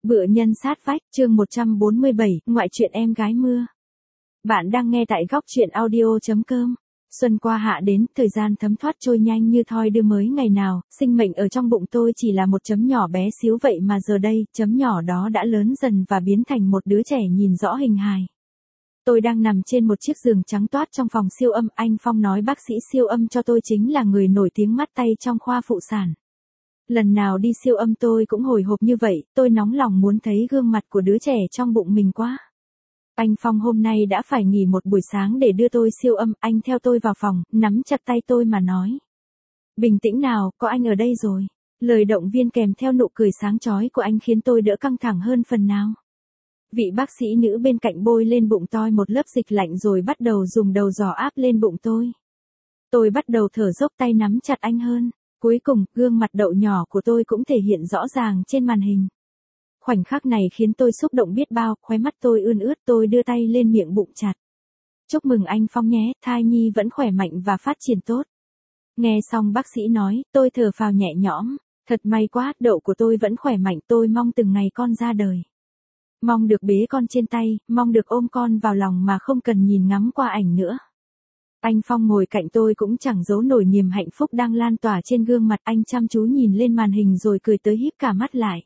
Vựa nhân sát vách, chương 147, ngoại truyện em gái mưa. Bạn đang nghe tại góc truyện audio.com. Xuân qua hạ đến, thời gian thấm thoát trôi nhanh như thoi đưa mới ngày nào, sinh mệnh ở trong bụng tôi chỉ là một chấm nhỏ bé xíu vậy mà giờ đây, chấm nhỏ đó đã lớn dần và biến thành một đứa trẻ nhìn rõ hình hài. Tôi đang nằm trên một chiếc giường trắng toát trong phòng siêu âm, anh Phong nói bác sĩ siêu âm cho tôi chính là người nổi tiếng mắt tay trong khoa phụ sản. Lần nào đi siêu âm tôi cũng hồi hộp như vậy, tôi nóng lòng muốn thấy gương mặt của đứa trẻ trong bụng mình quá. Anh Phong hôm nay đã phải nghỉ một buổi sáng để đưa tôi siêu âm, anh theo tôi vào phòng, nắm chặt tay tôi mà nói. Bình tĩnh nào, có anh ở đây rồi. Lời động viên kèm theo nụ cười sáng chói của anh khiến tôi đỡ căng thẳng hơn phần nào. Vị bác sĩ nữ bên cạnh bôi lên bụng tôi một lớp dịch lạnh rồi bắt đầu dùng đầu giò áp lên bụng tôi. Tôi bắt đầu thở dốc, tay nắm chặt anh hơn. Cuối cùng, gương mặt đậu nhỏ của tôi cũng thể hiện rõ ràng trên màn hình. Khoảnh khắc này khiến tôi xúc động biết bao, khóe mắt tôi ươn ướt, tôi đưa tay lên miệng bụng chặt. Chúc mừng anh Phong nhé, thai nhi vẫn khỏe mạnh và phát triển tốt. Nghe xong bác sĩ nói, tôi thở phào nhẹ nhõm. Thật may quá, đậu của tôi vẫn khỏe mạnh, tôi mong từng ngày con ra đời. Mong được bế con trên tay, mong được ôm con vào lòng mà không cần nhìn ngắm qua ảnh nữa. Anh Phong ngồi cạnh tôi cũng chẳng giấu nổi niềm hạnh phúc đang lan tỏa trên gương mặt, anh chăm chú nhìn lên màn hình rồi cười tới híp cả mắt lại.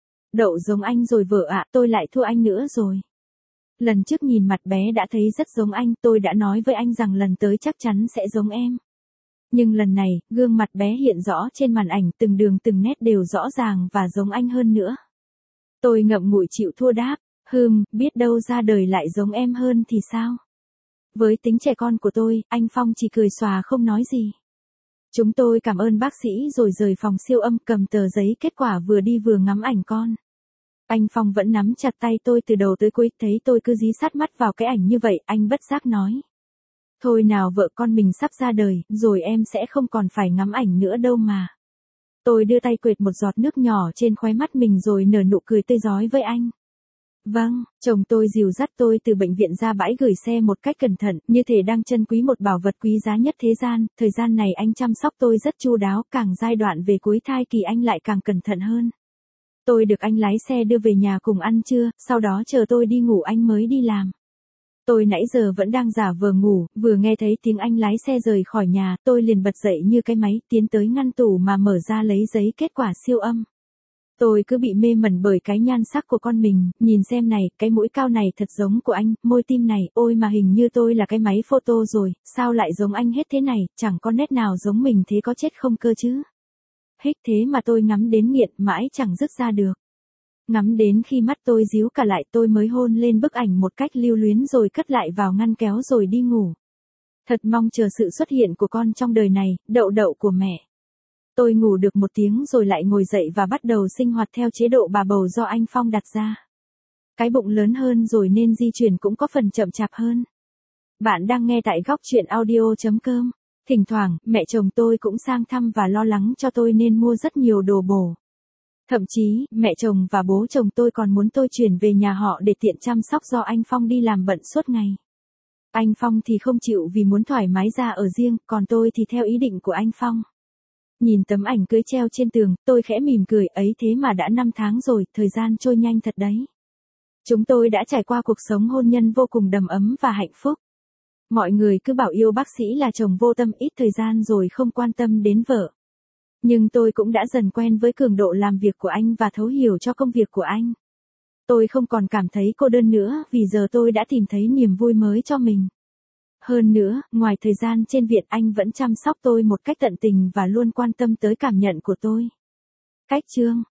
Đậu giống anh rồi vợ ạ, tôi lại thua anh nữa rồi. Lần trước nhìn mặt bé đã thấy rất giống anh, tôi đã nói với anh rằng lần tới chắc chắn sẽ giống em. Nhưng lần này, gương mặt bé hiện rõ trên màn ảnh, từng đường từng nét đều rõ ràng và giống anh hơn nữa. Tôi ngậm ngùi chịu thua đáp, biết đâu ra đời lại giống em hơn thì sao? Với tính trẻ con của tôi, anh Phong chỉ cười xòa không nói gì. Chúng tôi cảm ơn bác sĩ rồi rời phòng siêu âm, cầm tờ giấy kết quả vừa đi vừa ngắm ảnh con. Anh Phong vẫn nắm chặt tay tôi từ đầu tới cuối, thấy tôi cứ dí sát mắt vào cái ảnh như vậy, anh bất giác nói. Thôi nào vợ con mình sắp ra đời, rồi em sẽ không còn phải ngắm ảnh nữa đâu mà. Tôi đưa tay quệt một giọt nước nhỏ trên khóe mắt mình rồi nở nụ cười tươi rói với anh. Vâng, chồng tôi dìu dắt tôi từ bệnh viện ra bãi gửi xe một cách cẩn thận, như thể đang trân quý một bảo vật quý giá nhất thế gian. Thời gian này anh chăm sóc tôi rất chu đáo, càng giai đoạn về cuối thai kỳ anh lại càng cẩn thận hơn. Tôi được anh lái xe đưa về nhà cùng ăn trưa, sau đó chờ tôi đi ngủ anh mới đi làm. Tôi nãy giờ vẫn đang giả vờ ngủ, vừa nghe thấy tiếng anh lái xe rời khỏi nhà, tôi liền bật dậy như cái máy, tiến tới ngăn tủ mà mở ra lấy giấy kết quả siêu âm. Tôi cứ bị mê mẩn bởi cái nhan sắc của con mình, nhìn xem này, cái mũi cao này thật giống của anh, môi tim này, ôi mà hình như tôi là cái máy photo rồi, sao lại giống anh hết thế này, chẳng có nét nào giống mình thế có chết không cơ chứ. Hích thế mà tôi ngắm đến nghiện mãi chẳng dứt ra được. Ngắm đến khi mắt tôi díu cả lại tôi mới hôn lên bức ảnh một cách lưu luyến rồi cất lại vào ngăn kéo rồi đi ngủ. Thật mong chờ sự xuất hiện của con trong đời này, đậu đậu của mẹ. Tôi ngủ được một tiếng rồi lại ngồi dậy và bắt đầu sinh hoạt theo chế độ bà bầu do anh Phong đặt ra. Cái bụng lớn hơn rồi nên di chuyển cũng có phần chậm chạp hơn. Bạn đang nghe tại góc truyện audio.com. Thỉnh thoảng, mẹ chồng tôi cũng sang thăm và lo lắng cho tôi nên mua rất nhiều đồ bổ. Thậm chí, mẹ chồng và bố chồng tôi còn muốn tôi chuyển về nhà họ để tiện chăm sóc do anh Phong đi làm bận suốt ngày. Anh Phong thì không chịu vì muốn thoải mái ra ở riêng, còn tôi thì theo ý định của anh Phong. Nhìn tấm ảnh cưới treo trên tường, tôi khẽ mỉm cười, ấy thế mà đã 5 tháng rồi, thời gian trôi nhanh thật đấy. Chúng tôi đã trải qua cuộc sống hôn nhân vô cùng đầm ấm và hạnh phúc. Mọi người cứ bảo yêu bác sĩ là chồng vô tâm, ít thời gian rồi không quan tâm đến vợ. Nhưng tôi cũng đã dần quen với cường độ làm việc của anh và thấu hiểu cho công việc của anh. Tôi không còn cảm thấy cô đơn nữa vì giờ tôi đã tìm thấy niềm vui mới cho mình. Hơn nữa, ngoài thời gian trên viện anh vẫn chăm sóc tôi một cách tận tình và luôn quan tâm tới cảm nhận của tôi. Cách chương